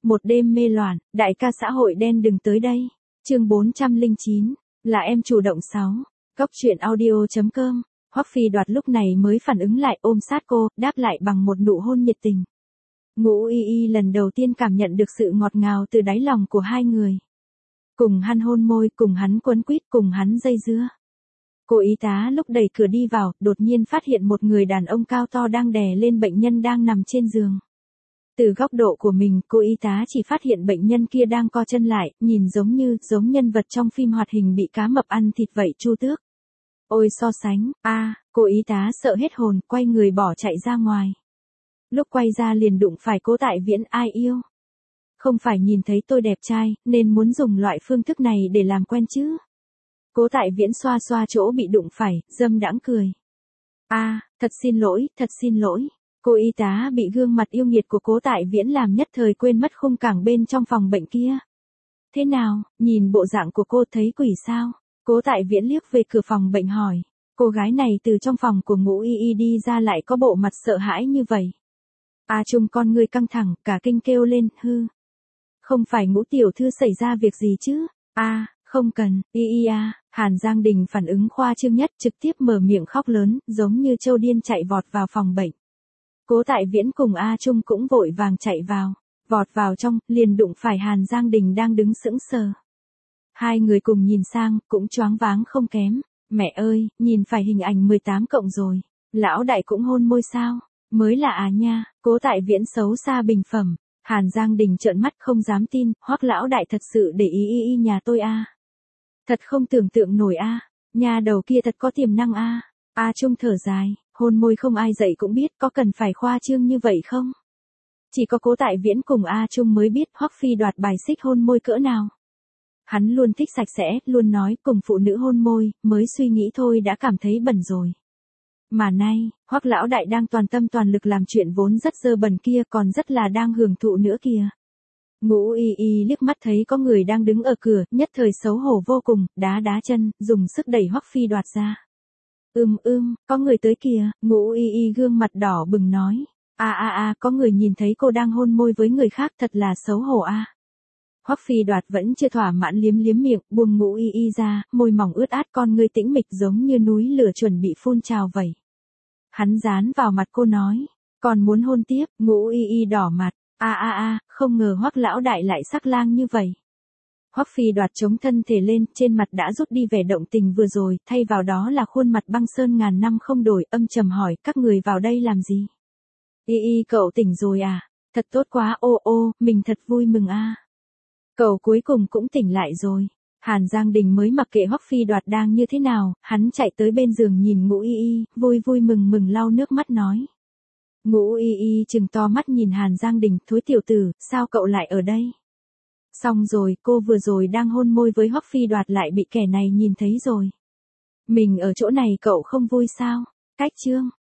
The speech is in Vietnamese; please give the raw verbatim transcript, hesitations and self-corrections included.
Một đêm mê loạn, đại ca xã hội đen đừng tới đây. Chương bốn trăm lẻ chín, là em chủ động sáu. Cốc truyện audio chấm com. Hoắc Phi Đoạt lúc này mới phản ứng lại, ôm sát cô, đáp lại bằng một nụ hôn nhiệt tình. Ngũ Y Y lần đầu tiên cảm nhận được sự ngọt ngào từ đáy lòng của hai người. Cùng hắn hôn môi, cùng hắn quấn quýt, cùng hắn dây dưa. Cô y tá lúc đẩy cửa đi vào, đột nhiên phát hiện một người đàn ông cao to đang đè lên bệnh nhân đang nằm trên giường. Từ góc độ của mình, cô y tá chỉ phát hiện bệnh nhân kia đang co chân lại, nhìn giống như, giống nhân vật trong phim hoạt hình bị cá mập ăn thịt vậy Chu Tước. Ôi so sánh, a, à, cô y tá sợ hết hồn, quay người bỏ chạy ra ngoài. Lúc quay ra liền đụng phải Cố Tại Viễn, ai yêu. Không phải nhìn thấy tôi đẹp trai, nên muốn dùng loại phương thức này để làm quen chứ. Cố Tại Viễn xoa xoa chỗ bị đụng phải, dâm đãng cười. A, à, thật xin lỗi, thật xin lỗi. Cô y tá bị gương mặt yêu nghiệt của Cố Tại Viễn làm nhất thời quên mất khung cảnh bên trong phòng bệnh kia. Thế nào, nhìn bộ dạng của cô thấy quỷ sao? Cố Tại Viễn liếc về cửa phòng bệnh hỏi. Cô gái này từ trong phòng của Ngũ Y Y đi ra lại có bộ mặt sợ hãi như vậy. A Trung con người căng thẳng, cả kinh kêu lên, hư. Không phải Ngũ tiểu thư xảy ra việc gì chứ? A, à, không cần, y y a. Hàn Giang Đình phản ứng khoa trương nhất, trực tiếp mở miệng khóc lớn, giống như trâu điên chạy vọt vào phòng bệnh. Cố Tại Viễn cùng A Trung cũng vội vàng chạy vào, vọt vào trong, liền đụng phải Hàn Giang Đình đang đứng sững sờ. Hai người cùng nhìn sang, cũng choáng váng không kém. Mẹ ơi, nhìn phải hình ảnh mười tám cộng rồi. Lão đại cũng hôn môi sao? Mới là à nha. Cố Tại Viễn xấu xa bình phẩm. Hàn Giang Đình trợn mắt không dám tin. Hoắc lão đại thật sự để ý y y nhà tôi a. Thật không tưởng tượng nổi a. Nhà đầu kia thật có tiềm năng a. A Trung thở dài. Hôn môi không ai dạy cũng biết, có cần phải khoa trương như vậy không? Chỉ có Cố Tại Viễn cùng A Trung mới biết Hoắc Phi Đoạt bài xích hôn môi cỡ nào. Hắn luôn thích sạch sẽ, luôn nói cùng phụ nữ hôn môi, mới suy nghĩ thôi đã cảm thấy bẩn rồi. Mà nay, Hoắc lão đại đang toàn tâm toàn lực làm chuyện vốn rất dơ bẩn kia, còn rất là đang hưởng thụ nữa kìa. Ngũ Y Y liếc mắt thấy có người đang đứng ở cửa, nhất thời xấu hổ vô cùng, đá đá chân, dùng sức đẩy Hoắc Phi Đoạt ra. Ưm ưm, có người tới kìa. Ngũ Y Y gương mặt đỏ bừng nói. A a a, có người nhìn thấy cô đang hôn môi với người khác, thật là xấu hổ a. À. Hoắc Phi Đoạt vẫn chưa thỏa mãn liếm liếm miệng, buông Ngũ Y Y ra, môi mỏng ướt át, con ngươi tĩnh mịch giống như núi lửa chuẩn bị phun trào vậy. Hắn dán vào mặt cô nói, còn muốn hôn tiếp. Ngũ Y Y đỏ mặt. A a a, không ngờ Hoắc lão đại lại sắc lang như vậy. Hoắc Phi Đoạt chống thân thể lên, trên mặt đã rút đi vẻ động tình vừa rồi, thay vào đó là khuôn mặt băng sơn ngàn năm không đổi, âm trầm hỏi, các người vào đây làm gì? Y Y cậu tỉnh rồi à? Thật tốt quá, ô ô, mình thật vui mừng a. À. Cậu cuối cùng cũng tỉnh lại rồi. Hàn Giang Đình mới mặc kệ Hoắc Phi Đoạt đang như thế nào, hắn chạy tới bên giường nhìn Ngũ Y Y, vui vui mừng mừng lau nước mắt nói. Ngũ Y Y trừng to mắt nhìn Hàn Giang Đình, thối tiểu tử, sao cậu lại ở đây? Xong rồi, cô vừa rồi đang hôn môi với Hoắc Phi Đoạt lại bị kẻ này nhìn thấy rồi. Mình ở chỗ này cậu không vui sao? Cách chương.